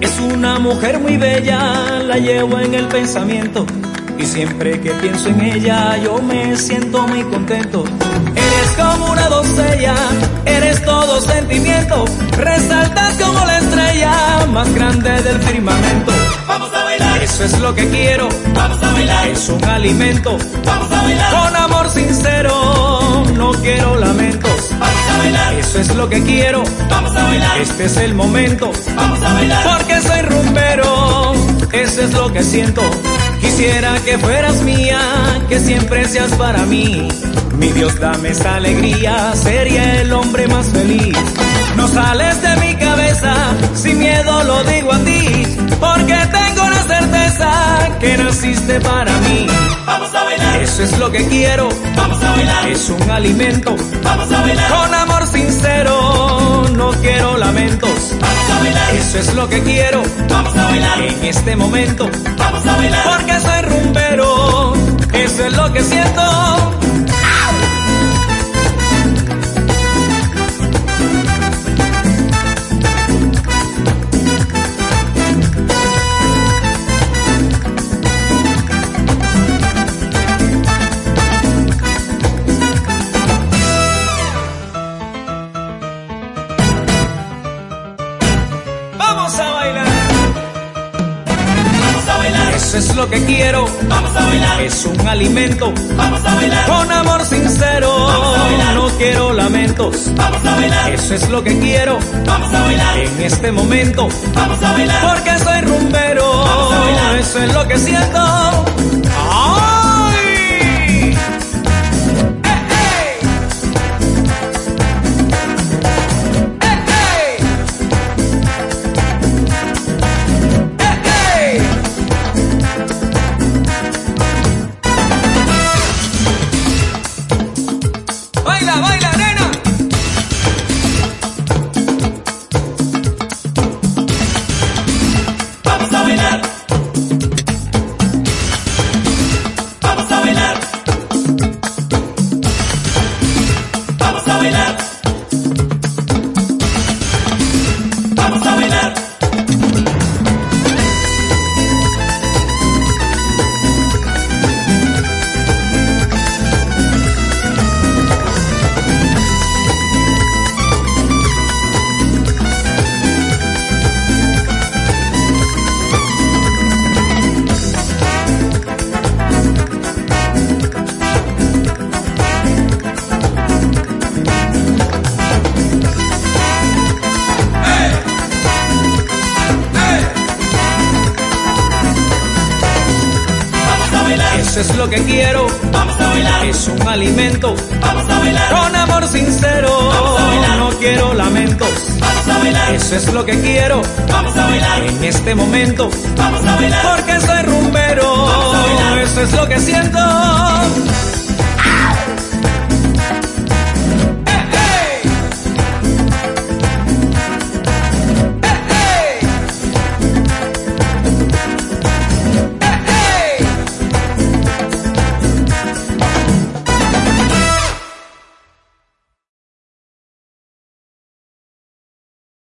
Es una mujer muy bella, la llevo en el pensamiento, y siempre que pienso en ella yo me siento muy contento. Eres como una doncella, eres todo sentimiento, resaltas como la estrella más grande del firmamento. Vamos a bailar, eso es lo que quiero, vamos a bailar, es un alimento, vamos a bailar, con amor sincero, no quiero lamentos. vamos a bailar, Eso es lo que quiero, vamos a bailar, este es el momento, vamos a bailar, porque soy rumbero, eso es lo que siento. Quisiera que fueras mía, que siempre seas para mí. Mi Dios, dame esa alegría, sería el hombre más feliz. No sales de mi cabeza, sin miedo lo digo a ti, porque tengo la certeza que naciste para mí. vamos a bailar, Eso es lo que quiero, vamos a bailar, es un alimento, vamos a bailar, con amor sincero, no quiero lamentos. vamos a bailar, Eso es lo que quiero vamos a bailar, en este momento, vamos a bailar, porque soy rumbero, eso es lo que siento. Vamos a bailar, vamos a bailar, eso es lo que quiero, vamos a bailar, es un alimento, vamos a bailar, con amor sincero, no quiero lamentos. vamos a bailar, Eso es lo que quiero vamos a bailar, en este momento, vamos a bailar, porque soy rumbero, eso es lo que siento. ¡Ay! ¡Baila, baila, nena! vamos a bailar, vamos a bailar, vamos a bailar, vamos a bailar. Eso es lo que quiero, Vamos a bailar, es un alimento, vamos a bailar, con amor sincero, no quiero lamentos. vamos a bailar, Eso es lo que quiero vamos a bailar, en este momento, vamos a bailar, porque soy rumbero, eso es lo que siento.